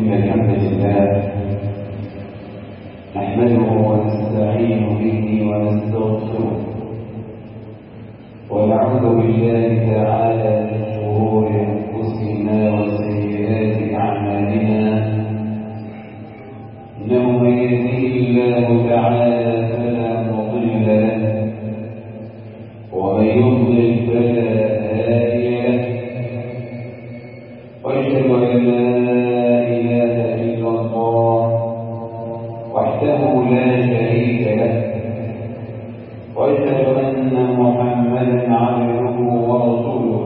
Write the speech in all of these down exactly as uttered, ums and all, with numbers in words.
إن الحمد لله نحمده ونستعين به ونستغفره ونعوذ بالله تعالى من شرور أنفسنا وسيئات أعمالنا إنه من يهده الله تعالى فلا مضل له ومن يضلل فلا هادي له وأشهد أن لا إله إلا الله وحده لا شريك له وأشهد أن محمدا عبده ورسوله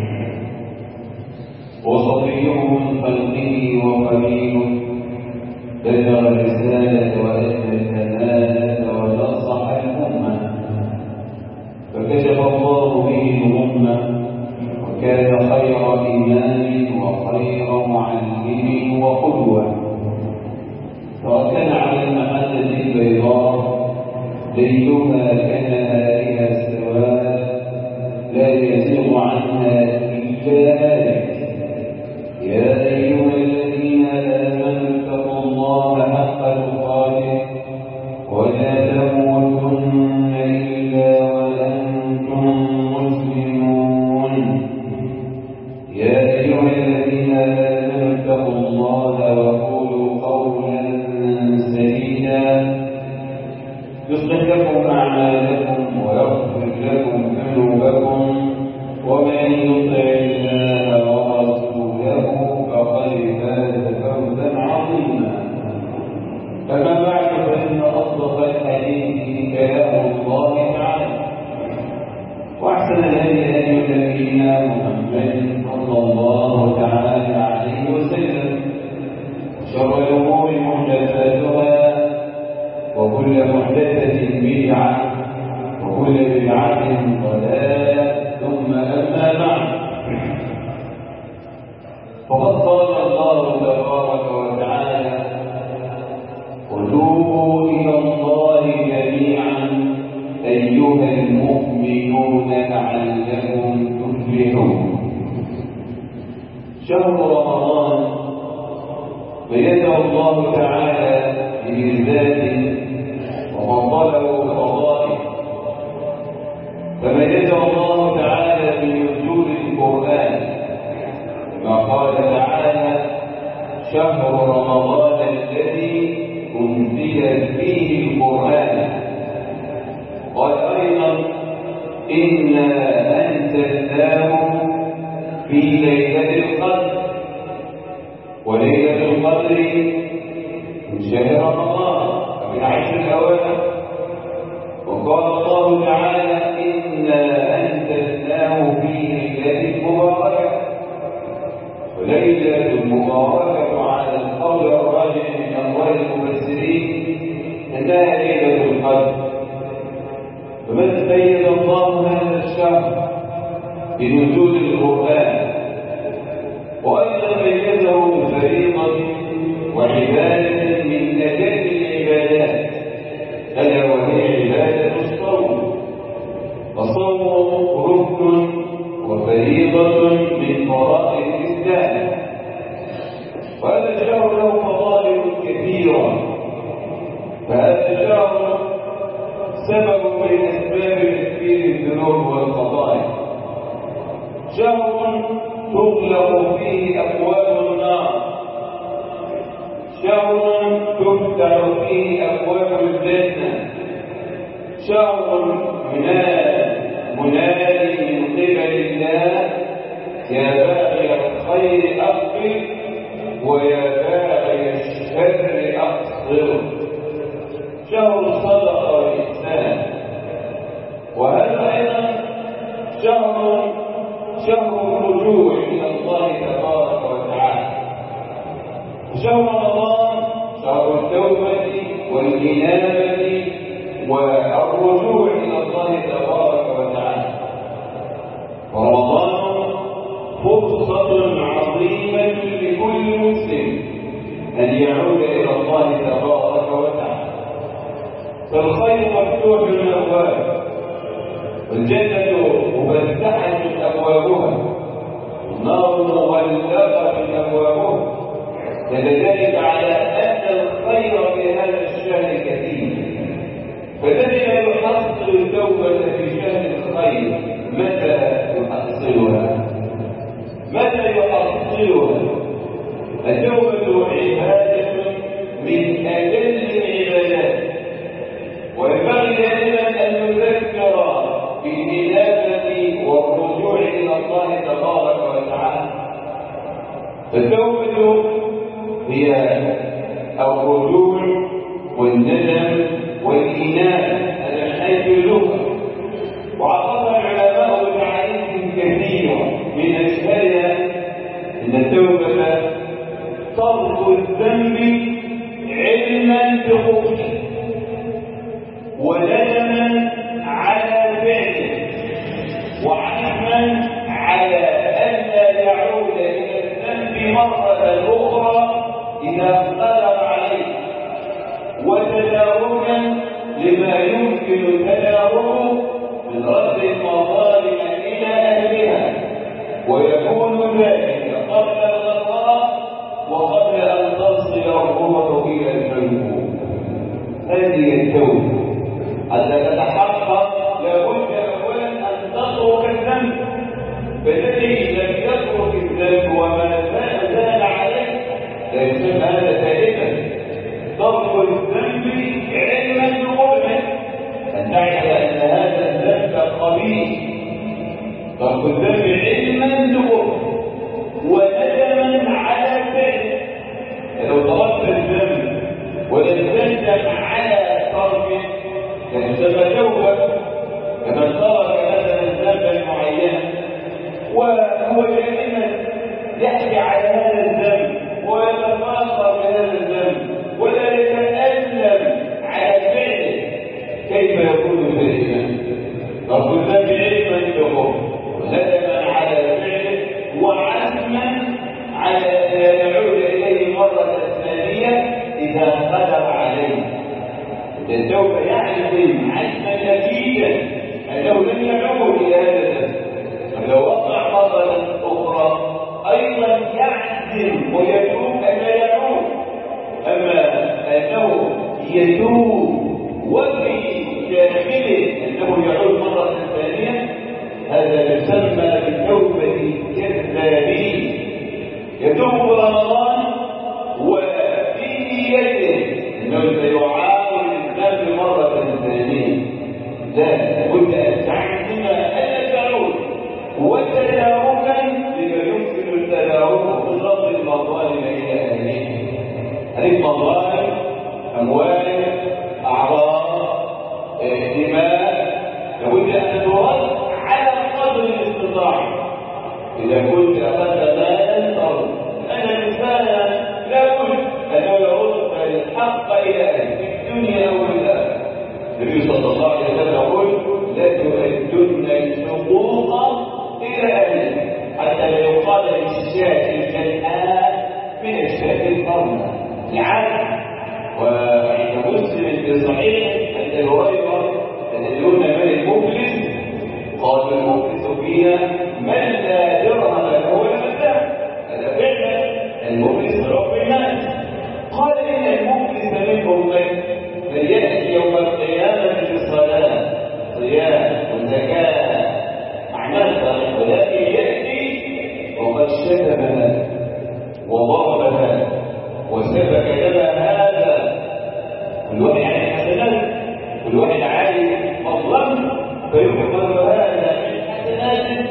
وصفيه من خلقه وخليله بلغ الرسالة وأدى الأمانة ونصح الأمة فكشف الله به الغمة وكان خير إمام وخير معلم وقدوة تركنا على المحجة البيضاء ليلها كنهارها سواء لا يزيغ عنها إلا هالك يا أيها الذين آمنوا اتقوا الله حق تقاته ولا تموتن إلا وأنتم مسلمون يا أيها الذين آمنوا اتقوا الله وقولوا قولا سديدا يصلح لكم أعمالكم ويغفر لكم ذنوبكم ومن يطع الله ورسوله فقد فاز فوزا عظيما أما بعد فإن أصدق الحديث كلام الله تعالى وأحسن الهدي هدي نبينا محمد صلى الله تعالى عليه وسلم وشر الأمور محدثاتها وكل محدثة بدعة وكل بدعة ضلالة ثم أما بعد فقد قال الله تبارك وتعالى وتوبوا إلى الله جميعا أيها المؤمنون لعلكم تفلحون شهر رمضان بيده الله تعالى بإنزاله وفضله بفضائه فميزه الله تعالى بنزول القرآن كما قال تعالى شهر رمضان الذي أنزل فيه القرآن قال أيضا إنا أنزلناه في ليلة القدر وليلة القدر من شهر رمضان ومن عشر الأواخر وقال الله تعالى إنا أنزلناه في ليلة مباركة وليلة المباركة على القول الراجح من أقوال المفسرين أنها ليلة القدر فمن ميز الله هذا الشهر بنزول القرآن وأيضا ميزه بفريضة وعبادة من أجل العبادات ألا وهي عبادة الصوم والصوم ركن وفريضة من فرائض الإسلام وهذا الشهر له فضائل كثيرة فهذا الشهر سبب من أسباب تكفير الذنوب والخطايا شهر تغلق فيه أبواب النار شهر تفتح فيه أبواب الجنة شهر منادي من قبل الله يا باغي الخير أقبل ويا باغي الشر أقصر شهر الصدقة والإحسان وهذا أيضا شهر شهر الرجوع إلى الله تبارك وتعالى شهر رمضان شهر التوبة والإنابة والرجوع إلى الله تبارك وتعالى ورمضان فرصة عظيمة لكل مسلم أن يعود إلى الله تبارك وتعالى فالخير مفتوح من أبواب والجنة مفتحة أبوابها والنار مغلقة أبوابها دل ذلك على أن الخير في هذا الشهر كثير. فالذي لا يحصل التوبة في شهر الخير متى يحصلها؟ متى يحصلها؟ التوبة عبادة من أجل العبادات، وينبغي دائما أن نذكر بالإنابة والرجوع إلى الله تبارك وتعالى. التوبة هي الرجوع والندم والإنابة، هذا من حيث اللغة. وعرف العلماء بتعريف كثيرة، من أشهرها أن التوبة ترك الذنب علما بخبثه وندما على فعله وعزما على ألا يعود إلى الذنب مرة أخرى إذا قدر عليه، وتداركا لما يمكن تداركه من رد المظالم إلى أهلها، ويكون ذلك قبل الغفرة وقبل أن تصل الروح إلى الجنوب. هذه التوبة حتى تتحقق لابد أولا أن تترك الذنب، فالذي لم يترك الذنب وما زال عليه لا يسمى هذا تائبا. ترك الذنب علما بقبله، أن تعرف أن هذا الذنب قبيح. ترك الذنب علما بقبله وندما على فعله. لو تركت الذنب ولم تندم على تركه فيسمى توبة. كمن ترك مثلا ذنبا معينا وهو دائما يحكي على هذا الذنب ويتفاخر بهذا الذنب ولا يتألم على فعله، كيف يكون تائبا؟ ترك الذنب علما بقبله وندما على فعله وعزما على أن يعود إليه مرة ثانية إذا قدر عليه. التوبة يعزم عزما أكيدا أنه لن يعود إلى هذا الذنب، ولو وقع مرة أخرى أيضا يعزم ويتوب أن لا يعود. أما أنه يتوب وفي داخله أنه يعود مرة ثانية، هذا يسمى بالتوبة الكذابين. يتوب رمضان وفي نيته أنه سيعاود الذنب مرة ثانية، لا بد أن تعزم ألا تعود، وتداركا لما يمكن التدارك من رد المظالم إلى أهلها. هذه المظالم أموال، أعراض، دماء، لابد أن ترد على قدر الاستطاعة. إذا كنت أخذت مالا فرد، أن الإنسان لا بد أنه يرد الحق إلى أهله في الدنيا أو الآخرة. النبي صلى الله عليه وسلم يقول: لا تؤدن الحقوق إلى أهله حتى لا يقال للشاة الجلحاء من الشاة القرنة. العدل. وعند مسلم في صحيح عند هريرة تدلون من المفلس؟ قال المفلس فيها من لا درهم له ولا متاع. هذا فعلا المفلس رب الناس. قال إن المفلس منهم من يأتي يوم القيامة بالصلاة صيام وزكاة أعمال صالحة، ولكن يأتي وقد شتم هذا وضرب هذا وسفك دم هذا. كل واحد عليه حسنات، كل واحد عليه مظلم، فيؤخذ هذا من حسناته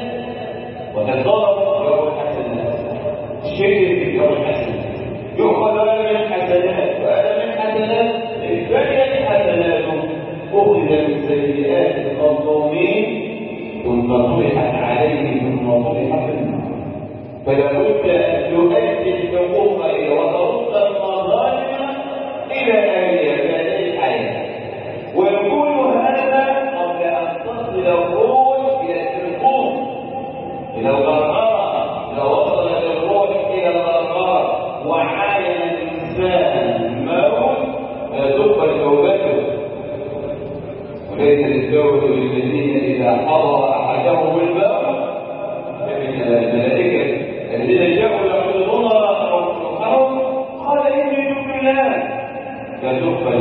وتضرب يوم الحسنات. الشرك في يوم الحسنات يؤخذ هذا من حسنات وهذا من حسنات. البقية حسناته أخذ من سيئات المظلومين ثم طرحت عليه ثم طرحت النار. فلا بد أن تؤدي الحقوق إلى وترد المظالم إلى أهلها في هذه الحياة، ويكون هذا قبل أن تصل الروح إلى الحلقوم إلى الغرغرة. إذا وصلت الروح إلى الغرغرة وعاين الإنسان الموت لا تقبل توبته. وليس للتوبة للذين إذا حضر أحدهم الموت كمن الملائكة الذين جاءوا يعبدون ربهم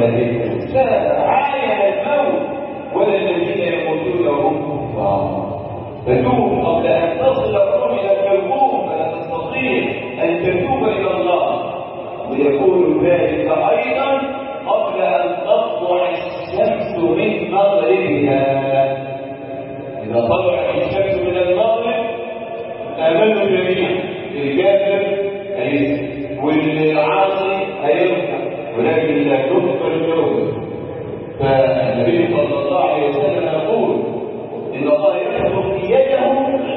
هذه لا عاين الموت ولا الذين يموتون وهم كفار. فتوب قبل ان تصل الروح الى الكلبوم، فلا تستطيع ان تتوب الى الله. ويكون ذلك ايضا قبل ان تطلع الشمس من مغربها. اذا طلعت الشمس من المغرب امنوا جميعا، الكافر هيسلم والعاصي هيرجع، ولكن لا تقبل التوبه. فالنبي صلى الله عليه وسلم يقول ان الله يأخذ يده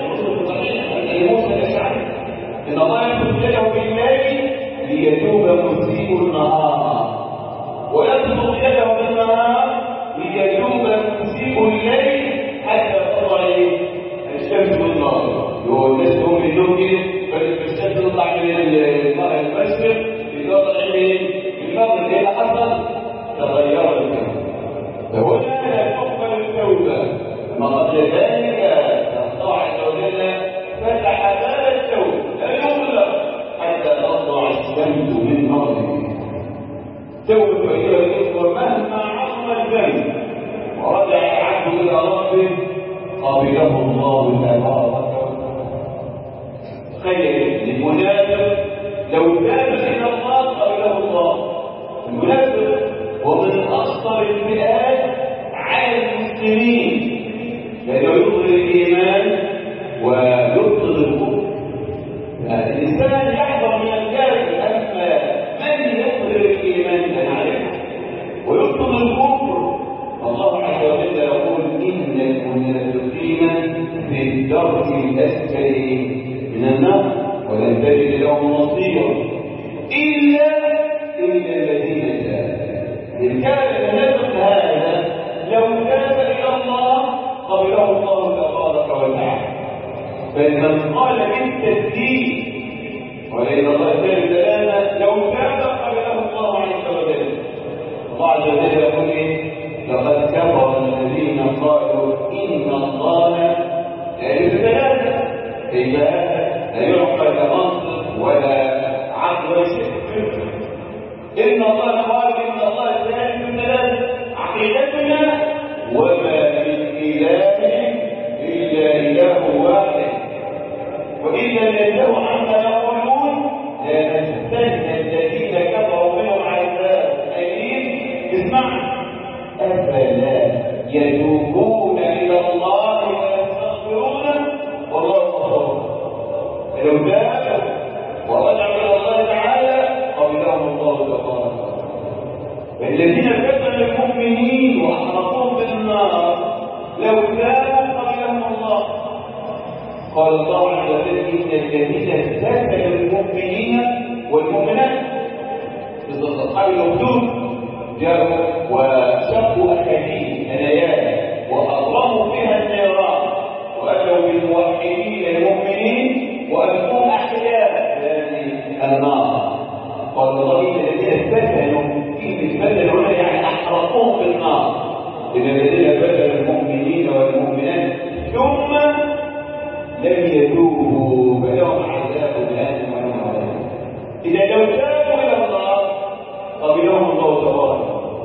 موسى الاشعري ان الله يأخذ يده بالليل ليتوب مسيء النهار، ويأخذ يده بالنهار ليتوب مسيء الليل حتى تطلع الشمس من المغرب. الناس هم منهم كده فالشمس تطلع من المشرق لتطلع من المغرب. ايه اللي حصل؟ تغير الكون. فهنا لا تقبل التوبه. ما قبل ذلك الله عز وجل فتح باب التوبه لا يغلق حتى تطلع الشمس من مغربها. توبه ايها الاخوه مهما عظم الذنب ورجع العبد الى ربه قبله الله تبارك وتعالى. تخيل المنافق لو تاب الى الله قبله الله. المنافق هو من اخطر الفئات على المسلمين، لانه يظهر الايمان ويبطل الكفر. الانسان يحذر من الكافر، اما من يظهر الايمان فنعرفه ويبطل الكفر. الله عز وجل يقول ان المنافقين في الدرك الاسفل من النار ولن تجد لهم نصيرا الا الا الذين تابوا. ان كان المنافق هذا لو تاب الى الله قبله الله تبارك وتعالى. فمن قال بالتسديد ولئن الله ثالث ثلاثه لو تاب قبله الله عز وجل. الله عز وجل يقول ايه؟ لقد كفر الذين قالوا ان الله ثالث ثلاثه. كيف هذا؟ لا يعقل منطق ولا عقل ولا شيء. ان الله قال ان الله ثالث ثلاثه. عقيدتنا وما من اله الا اله واحد، واذا لله عما يقولون لنستنى الذين كفروا منهم عذاب اليم. اسمع، افلا يتوبون الى الله ويستغفرونه والله غفور. فلو تابوا ورجعوا الى الله تعالى قبلهم الله تبارك وتعالى. والذين فتنوا المؤمنين واحرقوهم بالنار لو تابوا قبلهم الله. قال الله عز وجل ان الذين فتنوا المؤمنين والمؤمنات مثل اصحاب الاخدود جاءوا وشقوا اكاديم انايات واضرموا فيها النيران واتوا بالموحدين المؤمنين والقوا احياء هذه النار. قال الله ان الذين فتنوا في فتنوا هنا يعني احرقوهم بالنار. ان الذين فتنوا المؤمنين والمؤمنات ثم لم يتوبوا فلهم عذاب جهنم ولهم عذاب. اذا لو تابوا الى الله قبلهم الله تبارك.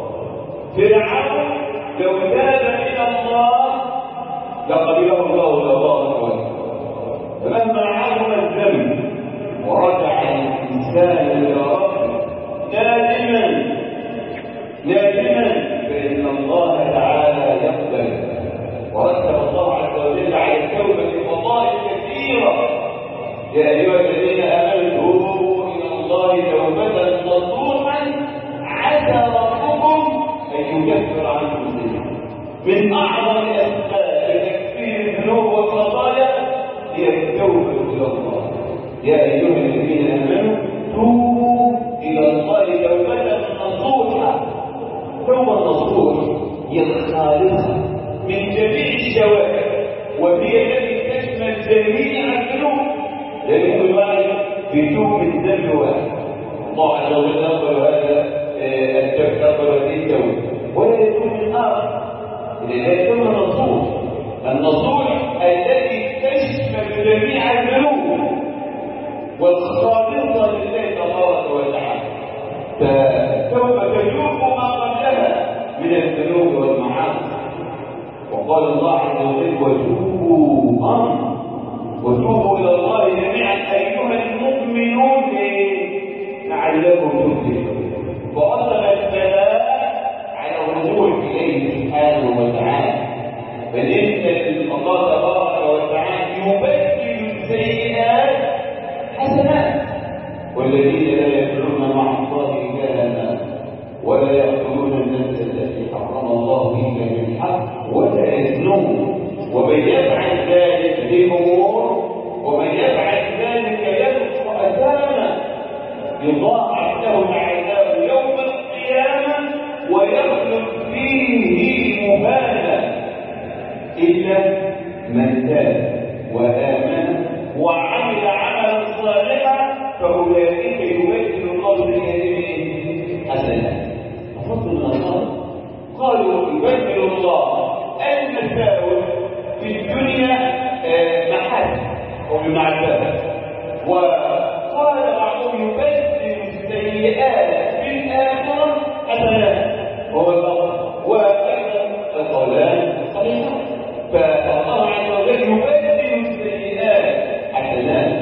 فرعون لو تاب الى الله لقبله الله تبارك وتعالى. فمهما عظم الذنب ورجع الانسان الى ربه نادما نادما فان الله تعالى يقبل. ورتب الله عز وجل على التوبه فضائل كثيره. يا ايها الذين امنوا توبوا الى الله توبه نصوحا عسى ربكم ان يكفر عنكم سيئاتكم. من اعظم الاسباب لتكفير الذنوب والخطايا هي التوبه الى الله. يا ايها الذين امنوا توبوا الى الله توبه نصوحا. توبه نصوح هي الخالصه من جميع الشوائب وهي التي تشمل جميع الذنوب. لان كل واحد بيتوب من ذنب واحد. الله عز وجل يقبل هذا التوبه يقبل هذه التوبه ولا يتوب من اخر. اذا التوبه نصوح النصوح التي تشمل جميع الذنوب والخالصه لله تبارك وتعالى. فالتوبه تجوب ما قبلها من الذنوب والمعاصي. وقال الله عز وجل وتوبوا أمر وتوبوا إلى الله جميعا أيها المؤمنون لعلكم تفلحون. فأصل البلاء على الرجوع إليه سبحانه وتعالى، فإن الله تبارك وتعالى يبدل السيئات حسنات. والذين لا يدعون مع الله إلها ولا يقتلون النفس التي حرم الله إلا بالحق ولا يزنون ومن يفعل ذلك بأمور ومن يفعل ذلك يلقى أثاما يضاعف له العذاب يوم القيامة ويخلد فيه مهانا إلا من تاب وآمن وعمل عملا صالحا فأولئك يبدل الله سيئاتهم حسنات. فضل النصارى قالوا يبدل الله المساوئ في الدنيا محاسن أو بمعرفة، وقال بعضهم يبدل السيئات في الآخرة حسنات وهو الأمر، وأيضا القولان صحيحان. فالله عز وجل يبدل السيئات حسنات،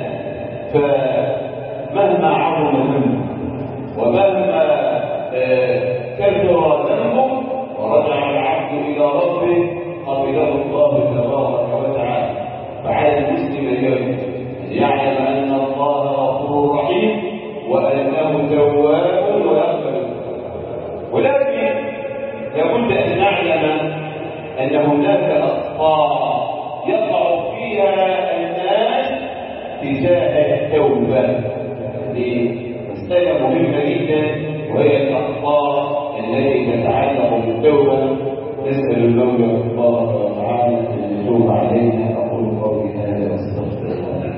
فمهما عظم ذنبه ومهما كثر ذنبه ورجع العبد إلى ربه قبله الله تبارك وتعالى. فعلى المسلم اليوم أن يعلم أن الله غفور رحيم وأنه تواب ويقبل، ولكن لابد أن نعلم أن هناك أخطاء يقع فيها الناس تجاه التوبة. مسألة مهمة جدا وهي الأخطاء التي تتعلق بالتوبة. نسأل المولى تبارك وتعالى أن يتوب علينا. أقول قولي هذا واستغفر الله.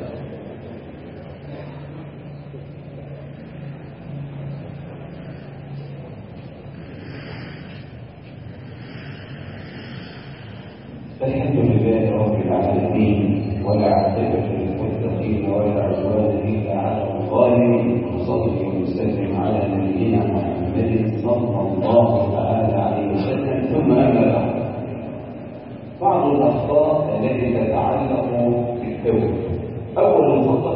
الحمد لله رب العالمين والعاقبة للمتقين ولا عدوان إلا على الظالمين. وصلي وسلم على نبينا محمد صلى الله تعالى عليه وسلم. ثم أما بعد، بعض الأخطاء التي تتعلق بالتوبة. أول الخطأ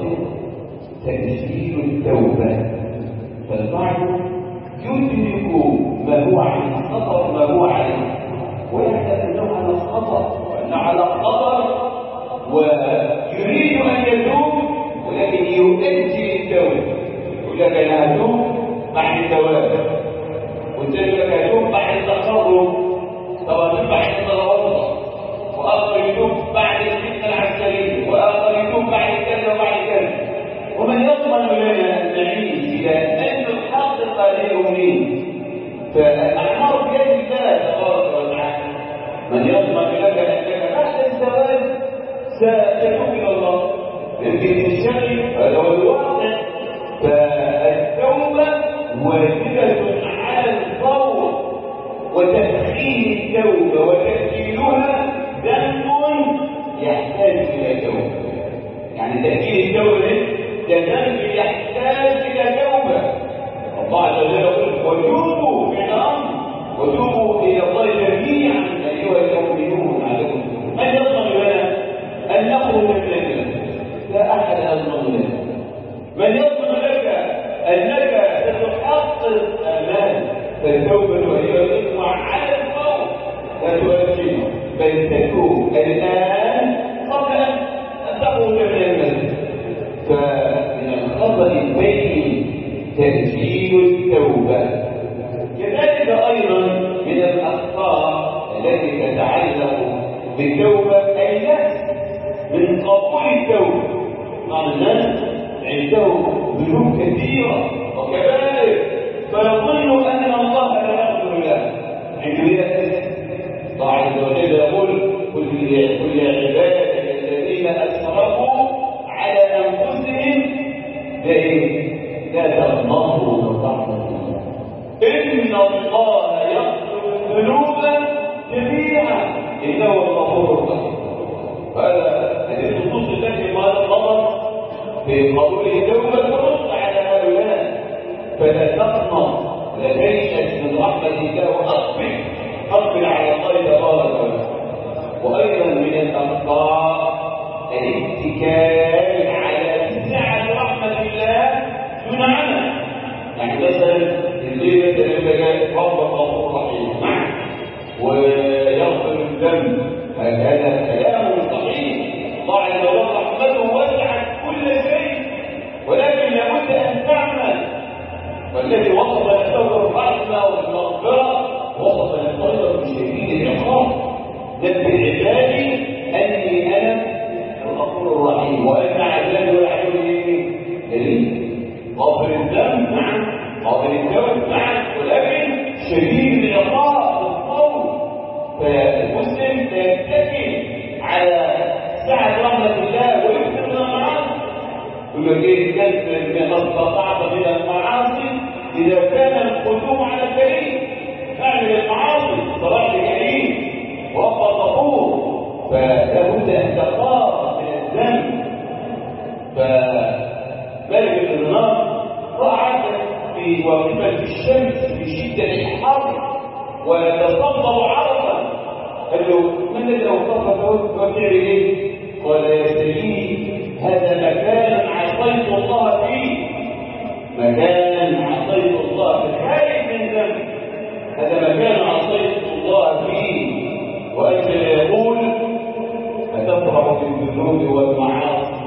تأجيل التوبة، فالبعض يدرك ما هو عن الخطأ ما هو عليه ويحدث أنه على الخطأ وأنه على الخطأ ويريد أن يتوب ولكن يؤجل التوبة. يقول لك أنا أتوب بعد التوبة، قلت لك أتوب بعد التقرب، طبعا بعد التوبة، وآخر يتوب بعد الفتنة العسكرية، وآخر يتوب بعد كذا وبعد كذا. ومن يضمن لنا أن نعيش إلى أن نحقق الأمنية؟ فالأعمار بيد الله تبارك وتعالى. من يضمن لك أنك بعد الزواج ستتوب إلى الله؟ يمكن تشتغل هذا هو الواقع. فالتوبة واجبة على الفور، وتأخير التوبة وتأجيلها ذنب يحتاج إلى توبة. يعني تأجيل التوبة ده ذنب يحتاج إلى توبة. الله عز وجل يقول وتوبوا من الأمر وتوبوا إلى الله جميعا أيها المؤمنون عليكم. من يضمن لنا أن نخرج من الجنة؟ لا أحد يضمن لنا. من يضمن لك أنك ستحقق أمان؟ فالتوبة وهي الإثم على الفور لا تؤجل بل تكون الآن قبل أن تخرج من المسجد. فمن الخطأ البين تأجيل التوبة. كذلك أيضا من الأخطاء التي تتعلق بالتوبة اليأس من قبول التوبة. بعض الناس عندهم ذنوب كثيرة وكبائر فيظن أن الله لا يغفر له، عنده يأس. الله عز وجل يقول قل لعبادك الذين أسرفوا على أنفسهم لا تغمضوا من رحمة الله إن الله يغفر الذنوب جميعا إنه الغفور الرحيم. فهذا هذه النصوص التي مضت في قبول التوبة ترد على هؤلاء. فلا تقنط ولا تيأس من رحمة الله وأقبل أيضا من الأخطاء الاتكال على سعة رحمة الله دون عمل. يعني مثلا اللي مثلا يبقى رب غفور رحيم نعم ويغفر الذنب، هذا كلام صحيح. الله عز وجل رحمته وسعت كل شيء، ولكن لابد أن تعمل. والذي وصف نفسه الرحمة والمغفرة وصف نفسه بشديد العقاب. نبئ عبادي أني أنا الغفور الرحيم وأن عذابي وعذابي دليل. غافر الذنب نعم، غافر التوبة نعم، ولكن شديد العقاب والقول. فالمسلم يتكل على سعة رحمة الله ويكثر من المعاصي. يقول لك كان ما استطعت من المعاصي إذا كان القدوم على الكريم. اعمل المعاصي صلاح الكريم ورب الغفور، فلا بد أن تخاف من الذنب. فملك النار رأى في واقفة الشمس بشدة الحر وتصدر عرفا، قال له من الذي اوصفك وفعل ايه؟ قال يا سيدي هذا مكان عصيت الله فيه، مكان عصيت الله في خارج من ذنب، هذا مكان عصيت الله فيه. وأنت يقول أتفرح بالذنوب والمعاصي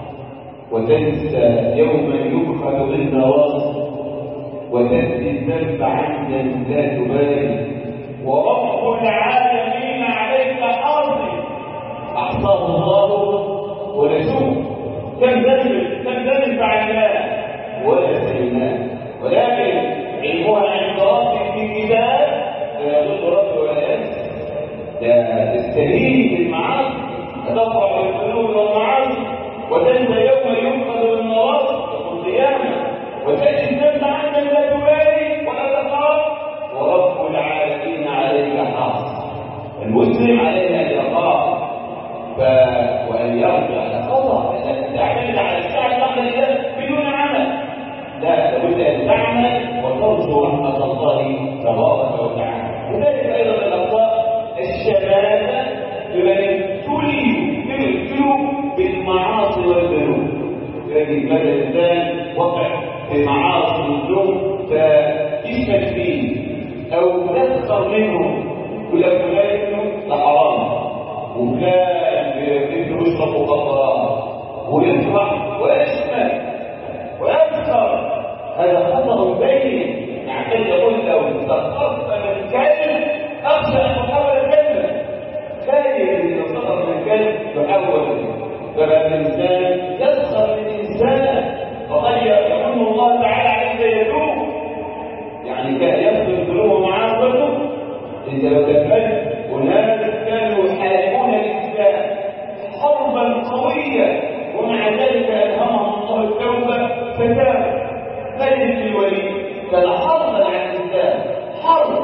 وتنسى يوما يؤخذ بالنواصي وتأتي الذنب عمدا لا تبالي ورب العالمين عليك حاضر أحصاه الله ونسوه. كم ذنب كم ذنب فعلناه ولا سلمناه، ولكن علمها عند ربي في كتاب لا يضل ربي ولا ينسى. لا تستهين بالمعاصي، تفرح بالذنوب والمعاصي وتنسى يوم يؤخذ بالنواصي يوم القيامة وتأتي الذنب عمدا لا تبالي ولا تخاف ورب العالمين عليك حاصر. المسلم عليه أن يخاف وأن يرجع لقضاء، أن تعتمد على الساعة بعد الله بدون عمل. لا، لابد أن تعمل وترجو رحمة الله تبارك وتعالى. وذلك أيضا من الأخطاء الشماتة لمن ابتلوا بالمعاصي والذنوب. لكن ماذا الإنسان وقع في معاصي والذنوب فيشمت فيه أو يسخر منه، يقول لك فلان ده حرام وفلان بيشرب مخدرات ويفرح ويشمت ويسخر، هذا خطأ بين. يعني يقول لو استخرت من كلمة أخشى أن تحول كلمة كلمة إذا استخرت من كلمة تحول. فبقى الإنسان يسخر من إنسان فقد يمن الله تعالى عليه يدوم، يعني كان يسخر ذنوبه معاصيه. إذا لو تفكرت هناك كانوا يحاربون الإسلام حربا قوية ومع ذلك ألهمهم الله التوبة فتاب. خالد بن الوليد كان حربا على الإسلام حرب،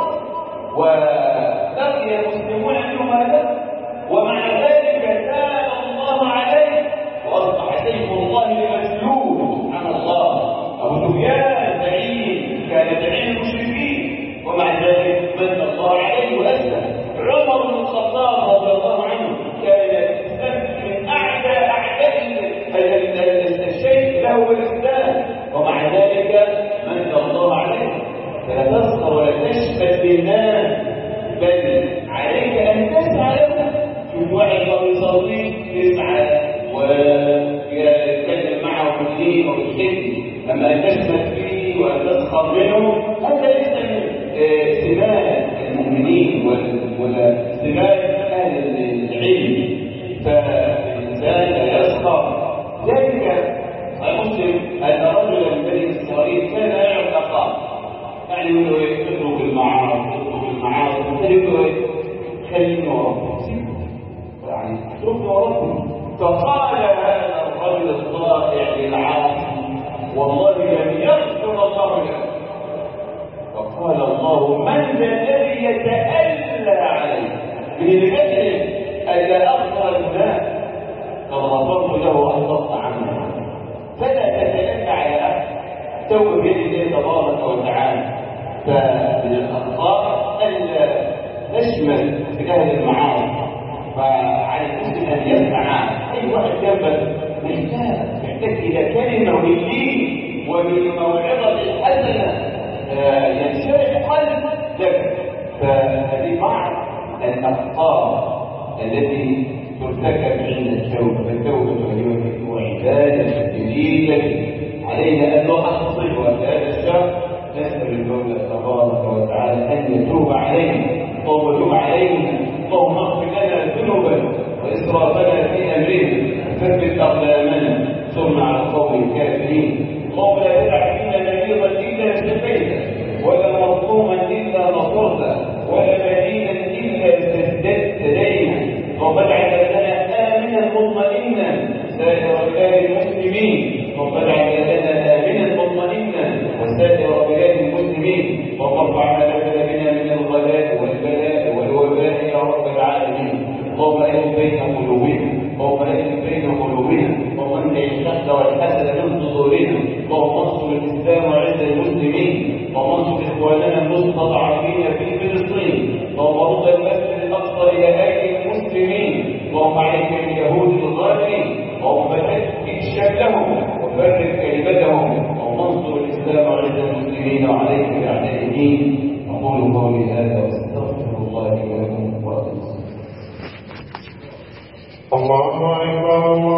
وبقي المسلمون عنهم هذا ومع ذلك تاب الله عليه وأصبح سيف الله مسلول. سبحان الله. أبو سفيان زعيم كان زعيم المشركين ومع ذلك من الله عليه وأسلم. عمر بن الخطاب رضي الله عنه كان من أعدى أعداء الشيء له والإسلام ومع ذلك من الله عليه. فلا تسخر ولا تشمت بالناس، بل عليك أن تسعى له. شوف واحد ما بيصلي يسعى ويتكلم معه في الدين وفي الحكم، أما أن تشمت فيه وأن تسخر منه هذا ليس من سمات المؤمنين ولا سمات أهل العلم. فالإنسان لا يسخر. ذلك المسلم أن رجلا من بني إسرائيل كان يعتقد، يعني يقول له اترك المعاصي اترك المعاصي، يقول له خليني وربي، يعني اتركني وربي. فقال هذا الرجل الطائع للعاصي والله لم يغفر الله له. فقال الله من ذا الذي يتألى عليه من الأجل ألا أغفر الناس قد غفرت له وأحبطت عنه. فلا تتألى على أحد، توب بيد الله تبارك وتعالى. فمن الأخطاء ألا نشمل بأهل المعاصي فعلى المسلم ان يسمع اي واحد جنبك محتاج محتاج الى كلمه من لين ومن موعظه الحسنه ينشرح قلبك لك. فهذه بعض الاخطاء التي ترتكب عند التوبه، فالتوبه هي عباده جديده علينا ان نحصلها في هذا الشهر. نسال المولى تبارك وتعالى ان يتوب علينا، اللهم تب علينا، اللهم اغفر لنا ذنوبنا واسرافنا في امرنا وثبت اقدامنا ثم على القوم الكافرين. اللهم لا تدع فينا مريضا الا شفيته ولا مظلوما الا نصرته ولا مدينا الا سددت دينا. اللهم اجعل بلدنا امنا مطمئنا سائر بلاد المسلمين. اللهم اجعل بلدنا امنا مطمئنا وسائر بلاد المسلمين. اللهم ارفع ما نزل بنا من الغلاء والبلاء والوباء يا رب العالمين. اللهم الف بين قلوبنا، اللهم الف بين قلوبنا، اللهم انت الشهد والحسد من صدورنا. اللهم انصر الاسلام وعز المسلمين، اللهم انصر اخواننا المستضعفين في فلسطين. اللهم رد المسجد الاقصى الى ايدي المسلمين. اللهم عليك باليهود الغالين، اللهم ثبت شملهم وفرق كلمتهم. اللهم انصر الاسلام وعز المسلمين وعليك باعداء الدين. اقول قولي هذا واستغفر الله لي ولكم واتوب. الله اكبر.